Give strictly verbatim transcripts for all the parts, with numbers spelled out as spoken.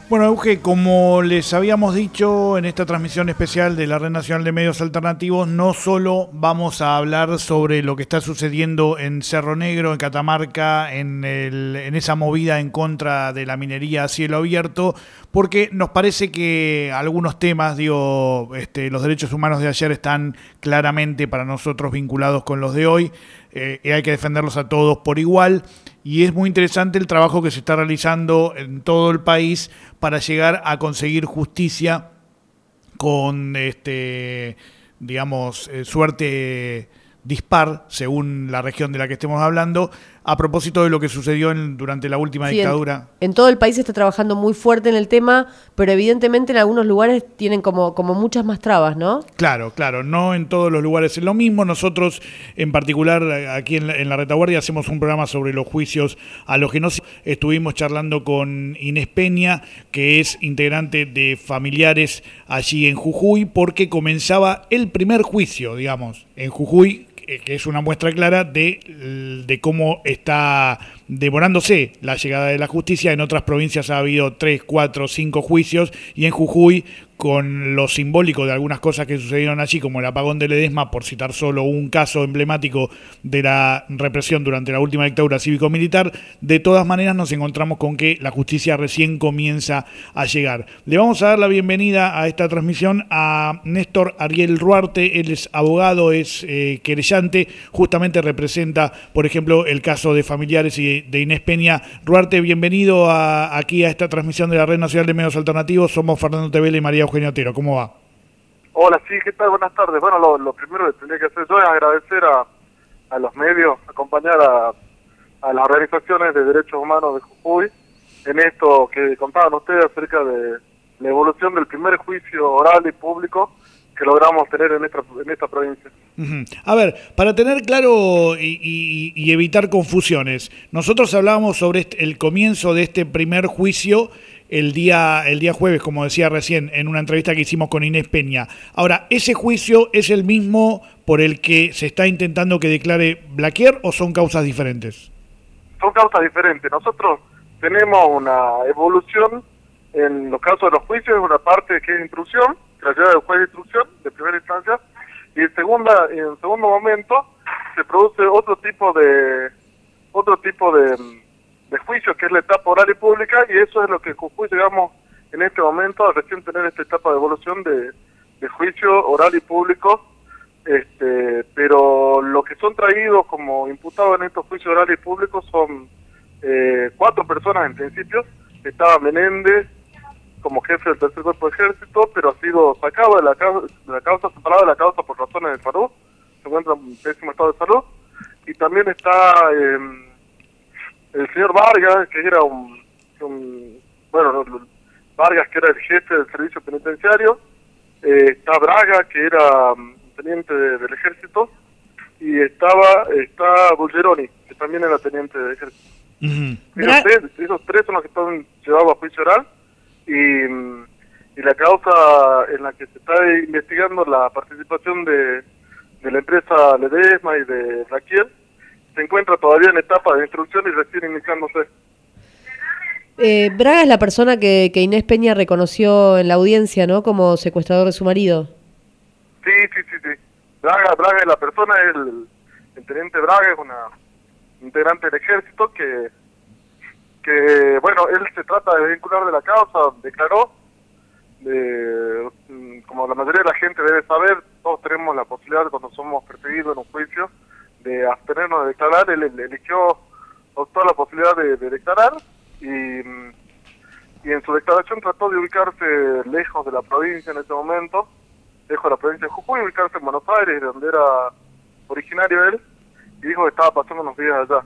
Bueno, Euge, como les habíamos dicho en esta transmisión especial de la Red Nacional de Medios Alternativos, no solo vamos a hablar sobre lo que está sucediendo en Cerro Negro, en Catamarca, en, el, en esa movida en contra de la minería a cielo abierto, porque nos parece que algunos temas, digo, este, los derechos humanos de ayer están claramente para nosotros vinculados con los de hoy, eh, y hay que defenderlos a todos por igual. Y es muy interesante el trabajo que se está realizando en todo el país para llegar a conseguir justicia con, este, digamos, eh, suerte dispar, según la región de la que estemos hablando, a propósito de lo que sucedió en, durante la última sí, dictadura. En, en todo el país se está trabajando muy fuerte en el tema, pero evidentemente en algunos lugares tienen como, como muchas más trabas, ¿no? Claro, claro, no en todos los lugares es lo mismo. Nosotros, en particular, aquí en la, en la Retaguardia, hacemos un programa sobre los juicios a los que no se... Estuvimos charlando con Inés Peña, que es integrante de Familiares allí en Jujuy, porque comenzaba el primer juicio, digamos, en Jujuy, que es una muestra clara de, de cómo está demorándose la llegada de la justicia. En otras provincias ha habido tres, cuatro, cinco juicios, y en Jujuy, con lo simbólico de algunas cosas que sucedieron allí, como el apagón de Ledesma, por citar solo un caso emblemático de la represión durante la última dictadura cívico-militar, de todas maneras nos encontramos con que la justicia recién comienza a llegar. Le vamos a dar la bienvenida a esta transmisión a Néstor Ariel Ruarte. Él es abogado, es eh, querellante, justamente representa, por ejemplo, el caso de Familiares y de Inés Peña. Ruarte, bienvenido a, aquí a esta transmisión de la Red Nacional de Medios Alternativos. Somos Fernando Tevele y María Eugenio Otero. ¿Cómo va? Hola, sí, ¿qué tal? Buenas tardes. Bueno, lo, lo primero que tendría que hacer yo es agradecer a, a los medios, acompañar a, a las organizaciones de derechos humanos de Jujuy en esto que contaban ustedes acerca de la evolución del primer juicio oral y público que logramos tener en esta, en esta provincia. Uh-huh. A ver, para tener claro y, y, y evitar confusiones, nosotros hablábamos sobre este, el comienzo de este primer juicio el día el día jueves, como decía recién, en una entrevista que hicimos con Inés Peña. Ahora, ¿ese juicio es el mismo por el que se está intentando que declare Blaquier o son causas diferentes? Son causas diferentes. Nosotros tenemos una evolución en los casos de los juicios, una parte que es instrucción, que la lleva el juez de instrucción de primera instancia, y en segunda en segundo momento se produce otro tipo de otro tipo de de juicio, que es la etapa oral y pública, y eso es lo que Jujuy llegamos en este momento a recién tener esta etapa de evolución de, de juicio oral y público, este, pero lo que son traídos como imputados en estos juicios orales y públicos son eh, cuatro personas en principio. Estaba Menéndez como jefe del tercer cuerpo de ejército, pero ha sido sacado de la, causa, de la causa, separado de la causa por razones de salud, se encuentra en pésimo estado de salud, y también está eh, el señor Vargas, que era un, un, bueno, Vargas, que era el jefe del servicio penitenciario, eh, está Braga, que era um, teniente de, del ejército, y estaba está Bulgeroni, que también era teniente del ejército. Uh-huh. Esos, tres, esos tres son los que están llevados a juicio oral, y, y la causa en la que se está investigando la participación de, de la empresa Ledesma y de Blaquier se encuentra todavía en etapa de instrucción y recién iniciándose. Eh, Braga es la persona que, que Inés Peña reconoció en la audiencia, ¿no? Como secuestrador de su marido. Sí, sí, sí, sí. Braga, Braga es la persona, el, el teniente Braga es una integrante del ejército que, que, bueno, él se trata de vincular de la causa, declaró, de, como la mayoría de la gente debe saber, todos tenemos la posibilidad cuando somos perseguidos en un juicio de abstenernos de declarar. Él eligió, optó la posibilidad de, de declarar y, y en su declaración trató de ubicarse lejos de la provincia en ese momento, lejos de la provincia de Jujuy, ubicarse en Buenos Aires, de donde era originario él, y dijo que estaba pasando unos días allá.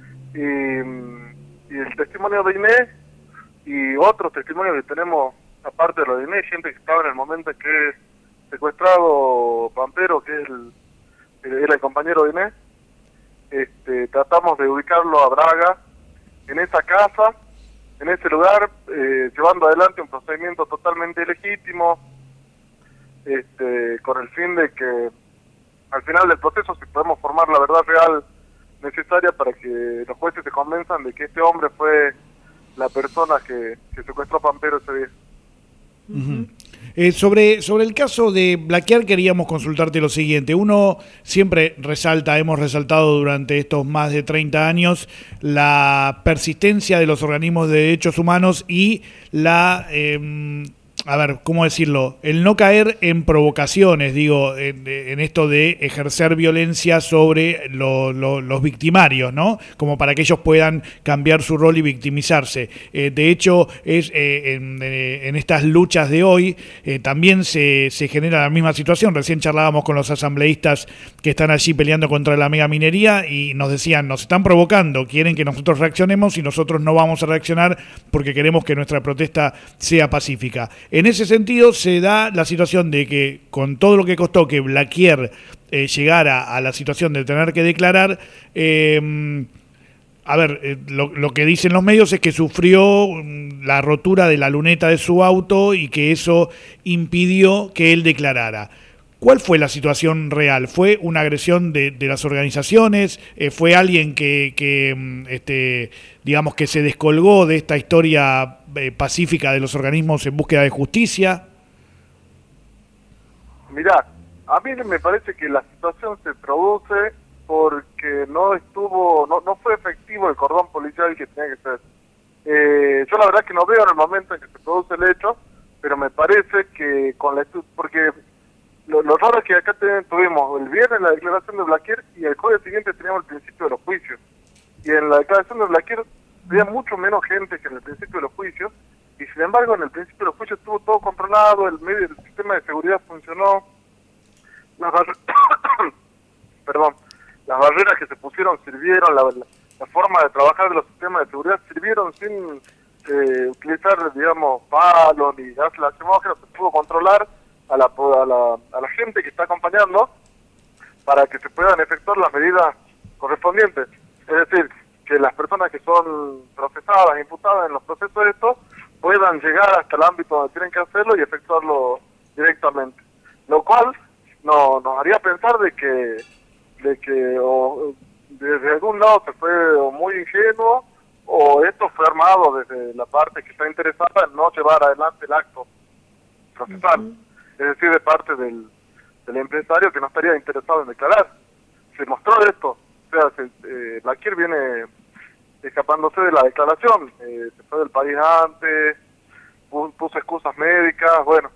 Y, y el testimonio de Inés y otros testimonios que tenemos, aparte de lo de Inés, gente que estaba en el momento en que secuestrado Pampero, que es el era el compañero de Inés, este, tratamos de ubicarlo a Braga en esa casa, en ese lugar, eh, llevando adelante un procedimiento totalmente legítimo, este, con el fin de que al final del proceso si podemos formar la verdad real necesaria para que los jueces se convenzan de que este hombre fue la persona que, que secuestró a Pampero ese día. Uh-huh. Eh, sobre, sobre el caso de Blaquier queríamos consultarte lo siguiente. Uno siempre resalta, hemos resaltado durante estos más de treinta años la persistencia de los organismos de derechos humanos y la... Eh, a ver, ¿cómo decirlo? El no caer en provocaciones, digo, en, en esto de ejercer violencia sobre lo, lo, los victimarios, ¿no? Como para que ellos puedan cambiar su rol y victimizarse. Eh, de hecho, es eh, en, en estas luchas de hoy eh, también se, se genera la misma situación. Recién charlábamos con los asambleístas que están allí peleando contra la megaminería y nos decían, nos están provocando, quieren que nosotros reaccionemos y nosotros no vamos a reaccionar porque queremos que nuestra protesta sea pacífica. En ese sentido se da la situación de que con todo lo que costó que Blaquier eh, llegara a la situación de tener que declarar, eh, a ver, eh, lo, lo que dicen los medios es que sufrió la rotura de la luneta de su auto y que eso impidió que él declarara. ¿Cuál fue la situación real? ¿Fue una agresión de, de las organizaciones? Eh, ¿Fue alguien que, que este, digamos, que se descolgó de esta historia eh, pacífica de los organismos en búsqueda de justicia? Mirá, a mí me parece que la situación se produce porque no estuvo, no, no fue efectivo el cordón policial que tenía que ser. Eh, yo la verdad que no veo en el momento en que se produce el hecho, pero me parece que con la porque Lo, lo raro es que acá te, tuvimos el viernes la declaración de Blaquier y el jueves siguiente teníamos el principio de los juicios. Y en la declaración de Blaquier había mucho menos gente que en el principio de los juicios, y sin embargo en el principio de los juicios estuvo todo controlado, el medio el sistema de seguridad funcionó, las barreras, perdón, las barreras que se pusieron sirvieron, la, la, la forma de trabajar de los sistemas de seguridad sirvieron sin eh, utilizar, digamos, palos ni gas lacrimógeno, se pudo controlar A la, a, la, a la gente que está acompañando para que se puedan efectuar las medidas correspondientes. Es decir, que las personas que son procesadas, imputadas en los procesos de esto, puedan llegar hasta el ámbito donde tienen que hacerlo y efectuarlo directamente. Lo cual no, nos haría pensar de que, de que o, desde algún lado se fue o muy ingenuo o esto fue armado desde la parte que está interesada en no llevar adelante el acto procesal. Uh-huh. Es decir, de parte del, del empresario que no estaría interesado en declarar. Se mostró esto. O sea, se, eh, Blaquier viene escapándose de la declaración. Eh, se fue del país antes, puso, puso excusas médicas, bueno.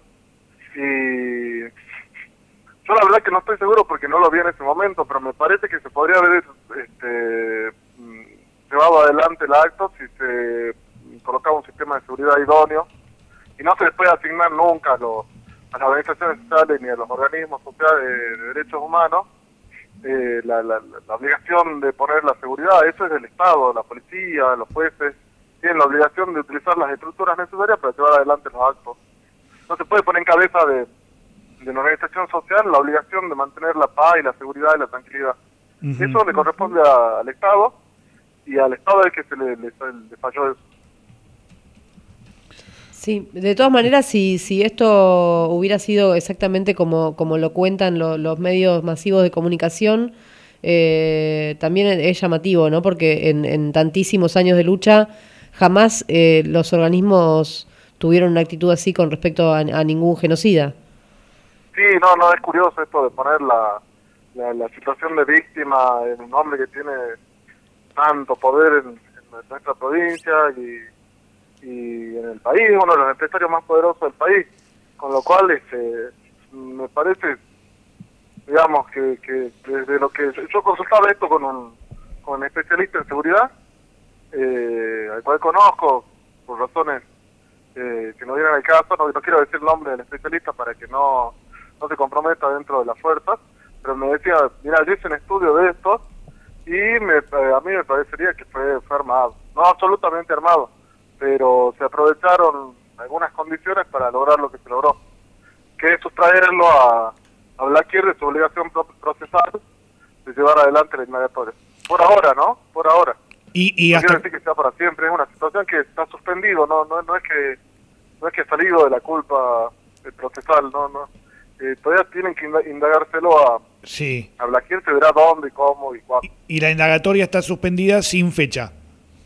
Y yo la verdad que no estoy seguro porque no lo vi en ese momento, pero me parece que se podría haber este, llevado adelante el acto si se colocaba un sistema de seguridad idóneo y no se les puede asignar nunca a los a las organizaciones sociales ni a los organismos sociales de, de derechos humanos eh, la, la, la obligación de poner la seguridad. Eso es del Estado, la policía, los jueces tienen la obligación de utilizar las estructuras necesarias para llevar adelante los actos. No se puede poner en cabeza de, de una organización social la obligación de mantener la paz y la seguridad y la tranquilidad. Uh-huh. Eso le corresponde a, al Estado, y al Estado es que se le, le, le falló eso. Sí, de todas maneras, si si esto hubiera sido exactamente como, como lo cuentan lo, los medios masivos de comunicación, eh, también es llamativo, ¿no? Porque en, en tantísimos años de lucha jamás eh, los organismos tuvieron una actitud así con respecto a, a ningún genocida. Sí, no, no, es curioso esto de poner la, la, la situación de víctima en un hombre que tiene tanto poder en, en nuestra provincia y y en el país, uno de los empresarios más poderosos del país, con lo cual este, me parece, digamos, que, que desde lo que yo consultaba esto con un, con un especialista en seguridad, eh, al cual conozco por razones eh, que no vienen al caso, no, no quiero decir el nombre del especialista para que no, no se comprometa dentro de las fuerzas, pero me decía, mira, yo hice un estudio de esto y me, a mí me parecería que fue, fue armado, no absolutamente armado, pero se aprovecharon algunas condiciones para lograr lo que se logró, que es sustraerlo a, a Blaquier de su obligación procesal de llevar adelante la indagatoria. Por ahora, ¿no? Por ahora. Y, y no hasta... quiero decir que sea para siempre, es una situación que está suspendido, no no no es que no es que ha salido de la culpa procesal, no, no. Eh, todavía tienen que indagárselo a, sí. a Blaquier, se verá dónde, cómo y cuándo. Y, y la indagatoria está suspendida sin fecha.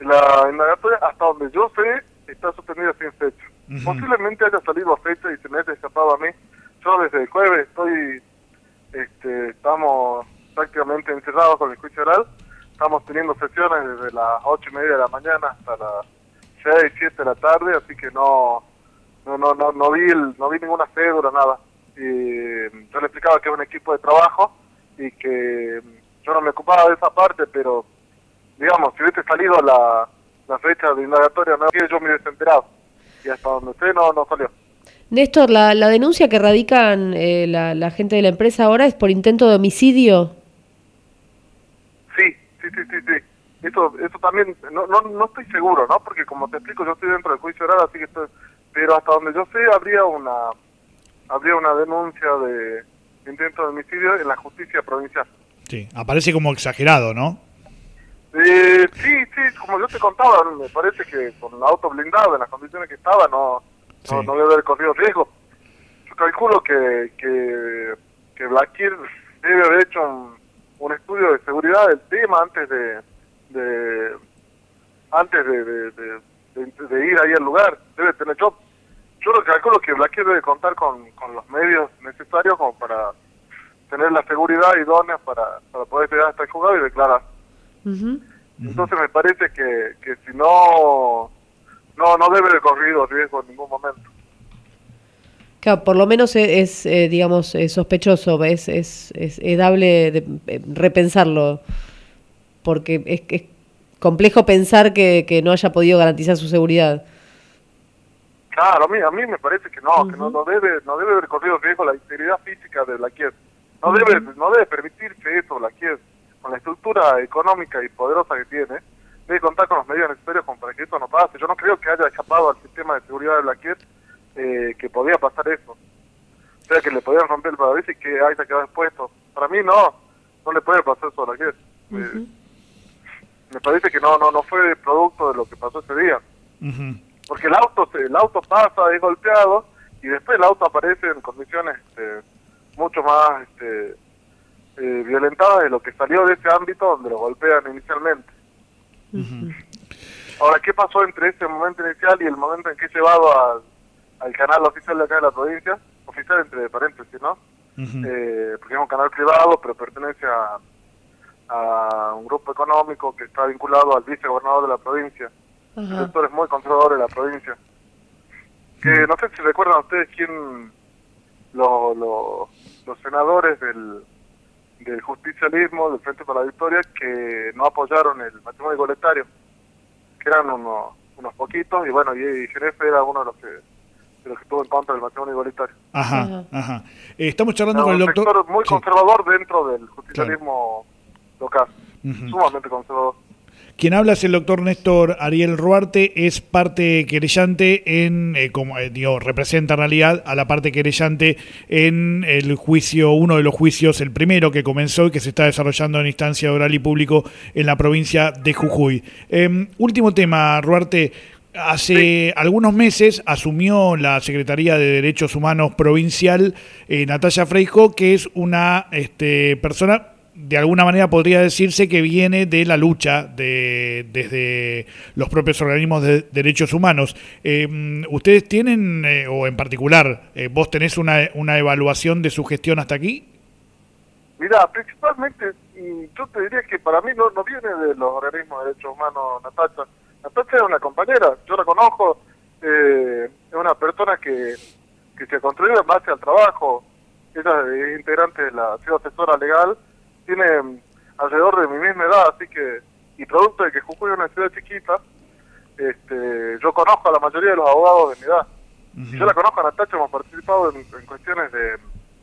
La indagatoria, hasta donde yo sé, está suspendida sin fecha. Uh-huh. Posiblemente haya salido a fecha y se me haya escapado a mí. Yo desde el jueves estoy, este, estamos prácticamente encerrados con el juicio oral. Estamos teniendo sesiones desde las ocho y media de la mañana hasta las seis, siete de la tarde, así que no, no, no, no, no vi, el, no vi ninguna cédula, nada. Y yo le explicaba que es un equipo de trabajo y que yo no me ocupaba de esa parte, pero digamos, si hubiese salido la, la fecha de indagatoria, no yo me hubiese enterado. Y hasta donde sé, no, no salió. Néstor, la, la denuncia que radican eh, la, la gente de la empresa ahora es por intento de homicidio. Sí, sí, sí, sí, sí. Eso, eso también, no, no, no estoy seguro, ¿no? Porque como te explico, yo estoy dentro del juicio oral, así que estoy, pero hasta donde yo sé, habría una, habría una denuncia de intento de homicidio en la justicia provincial. Sí, aparece como exagerado, ¿no? Eh, sí, sí, como yo te contaba, me parece que con el auto blindado, en las condiciones que estaba, no, sí. no, no debe haber corrido riesgo. Yo calculo que, que, que Blaquier debe haber hecho un, un estudio de seguridad del tema antes de, de antes de, de, de, de, de ir ahí al lugar. Debe tener yo, yo lo calculo que Blaquier debe contar con, con los medios necesarios como para tener la seguridad idónea para, para poder llegar hasta el juzgado y declarar. Uh-huh. Entonces me parece que, que si no, no no debe haber corrido riesgo en ningún momento. Claro, por lo menos es, es eh, digamos, es sospechoso, es, es, es, es dable de, eh, repensarlo, porque es, es complejo pensar que, que no haya podido garantizar su seguridad. Claro, a mí, a mí me parece que no, uh-huh. que no, no debe no debe haber corrido riesgo la integridad física de Blaquier. No uh-huh. debe no debe permitirse eso, Blaquier. Con la estructura económica y poderosa que tiene, debe contar con los medios necesarios como para que esto no pase. Yo no creo que haya escapado al sistema de seguridad de Blaquier eh, que podía pasar eso. O sea, que le podían romper el parabrisas y que ahí se quedó expuesto. Para mí no, no le puede pasar eso a Blaquier. Uh-huh. Eh, me parece que no no no fue producto de lo que pasó ese día. Uh-huh. Porque el auto el auto pasa, es golpeado, y después el auto aparece en condiciones este, mucho más... Este, Eh, violentada de lo que salió de ese ámbito donde lo golpean inicialmente. Uh-huh. Ahora, ¿qué pasó entre ese momento inicial y el momento en que es llevado al, al canal oficial de acá de la provincia? Oficial entre paréntesis, ¿no? Uh-huh. Eh, porque es un canal privado, pero pertenece a, a un grupo económico que está vinculado al vicegobernador de la provincia. Uh-huh. El sector es muy conservador de la provincia. Que uh-huh. no sé si recuerdan ustedes quién, lo, lo, los senadores del del justicialismo, del Frente para la Victoria, que no apoyaron el matrimonio igualitario, que eran unos, unos poquitos, y bueno, y, y Jerefe era uno de los que de los que estuvo en contra del matrimonio igualitario. Ajá, ajá. ajá. Eh, estamos charlando era con el doctor... Un sector muy sí. conservador dentro del justicialismo claro. local, uh-huh. sumamente conservador. Quien habla es el doctor Néstor Ariel Ruarte, es parte querellante en, eh, como eh, digo, representa en realidad a la parte querellante en el juicio, uno de los juicios, el primero que comenzó y que se está desarrollando en instancia oral y público en la provincia de Jujuy. Eh, último tema, Ruarte. Hace sí. algunos meses asumió la Secretaría de Derechos Humanos Provincial eh, Natalia Freijo, que es una este, persona... de alguna manera podría decirse que viene de la lucha de desde los propios organismos de derechos humanos. Eh, ¿Ustedes tienen, eh, o en particular, eh, vos tenés una, una evaluación de su gestión hasta aquí? Mira, principalmente, yo te diría que para mí no, no viene de los organismos de derechos humanos, Natacha. Natacha es una compañera, yo la conozco, eh, es una persona que, que se ha construido en base al trabajo. Ella es integrante de la ciudad asesora legal, tiene alrededor de mi misma edad, así que, y producto de que Jujuy es una ciudad chiquita, este, yo conozco a la mayoría de los abogados de mi edad. Uh-huh. Yo la conozco a Natacha, hemos participado en, en cuestiones de,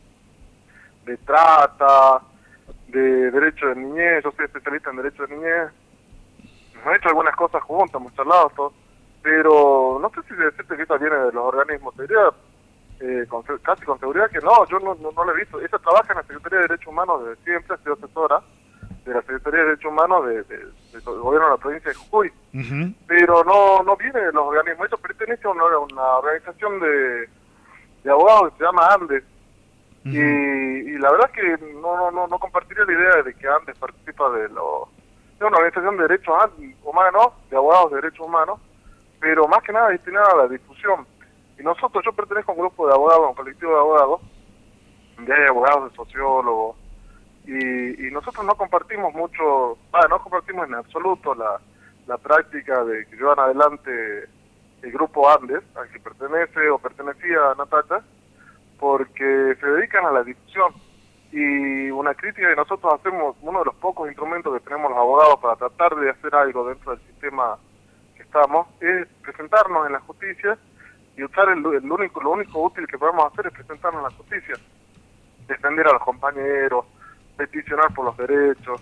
de trata, de derecho de niñez, yo soy especialista en derecho de niñez, hemos hecho algunas cosas juntas, hemos charlado todo, pero no sé si decirte que esta viene de los organismos, te diría Eh, con, casi con seguridad que no, yo no, no, no la he visto. Ella trabaja en la Secretaría de Derechos Humanos desde siempre, ha sido asesora de la Secretaría de Derechos Humanos de, de, de, del gobierno de la provincia de Jujuy, uh-huh. pero no no viene de los organismos. Ella pertenece a una, una organización de, de abogados que se llama Andes, uh-huh. y, y la verdad es que no, no no no compartiría la idea de que Andes participa de los es una organización de derechos humanos, de abogados de derechos humanos, pero más que nada destinada a la difusión. Y nosotros, yo pertenezco a un grupo de abogados, un colectivo de abogados, donde hay abogados, de sociólogos, y, y nosotros no compartimos mucho, ah, no compartimos en absoluto la, la práctica de que llevan adelante el grupo Andes, al que pertenece o pertenecía Natacha, porque se dedican a la difusión. Y una crítica que nosotros hacemos, uno de los pocos instrumentos que tenemos los abogados para tratar de hacer algo dentro del sistema que estamos, es presentarnos en la justicia y usar el, el único, lo único útil que podemos hacer es presentarnos en la justicia, defender a los compañeros, peticionar por los derechos.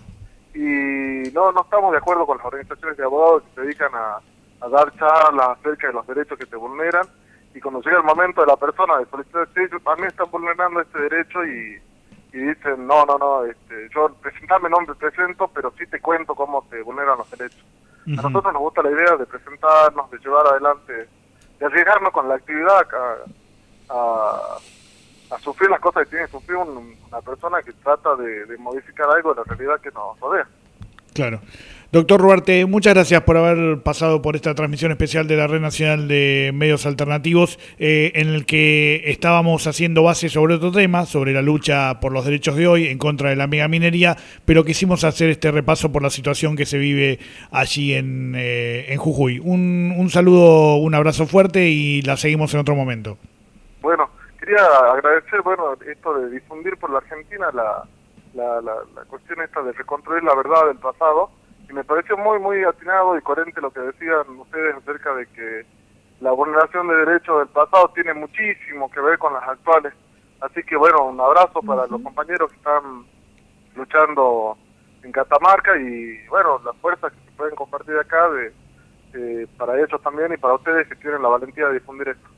Y no no estamos de acuerdo con las organizaciones de abogados que se dedican a, a dar charlas acerca de los derechos que te vulneran, y cuando llega el momento de la persona de solicitar el derecho, a mí están vulnerando este derecho y, y dicen, no, no, no, este, yo presentarme no me presento, pero sí te cuento cómo se vulneran los derechos. Uh-huh. A nosotros nos gusta la idea de presentarnos, de llevar adelante, de arriesgarnos con la actividad a, a, a sufrir las cosas que tiene que sufrir un, una persona que trata de, de modificar algo de la realidad que nos rodea. Claro. Doctor Ruarte, muchas gracias por haber pasado por esta transmisión especial de la Red Nacional de Medios Alternativos, eh, en el que estábamos haciendo base sobre otro tema, sobre la lucha por los derechos de hoy en contra de la megaminería, pero quisimos hacer este repaso por la situación que se vive allí en, eh, en Jujuy. Un, un saludo, un abrazo fuerte y la seguimos en otro momento. Bueno, quería agradecer, bueno, esto de difundir por la Argentina la, la, la, la cuestión esta de reconstruir la verdad del pasado. Y me pareció muy, muy atinado y coherente lo que decían ustedes acerca de que la vulneración de derechos del pasado tiene muchísimo que ver con las actuales. Así que, bueno, un abrazo para uh-huh. los compañeros que están luchando en Catamarca y, bueno, las fuerzas que se pueden compartir acá de, eh, para ellos también y para ustedes que tienen la valentía de difundir esto.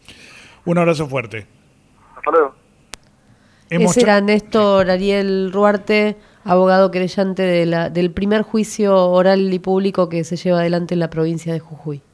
Un abrazo fuerte. Hasta luego. Ese era Néstor Ariel Ruarte, abogado querellante de la, del primer juicio oral y público que se lleva adelante en la provincia de Jujuy.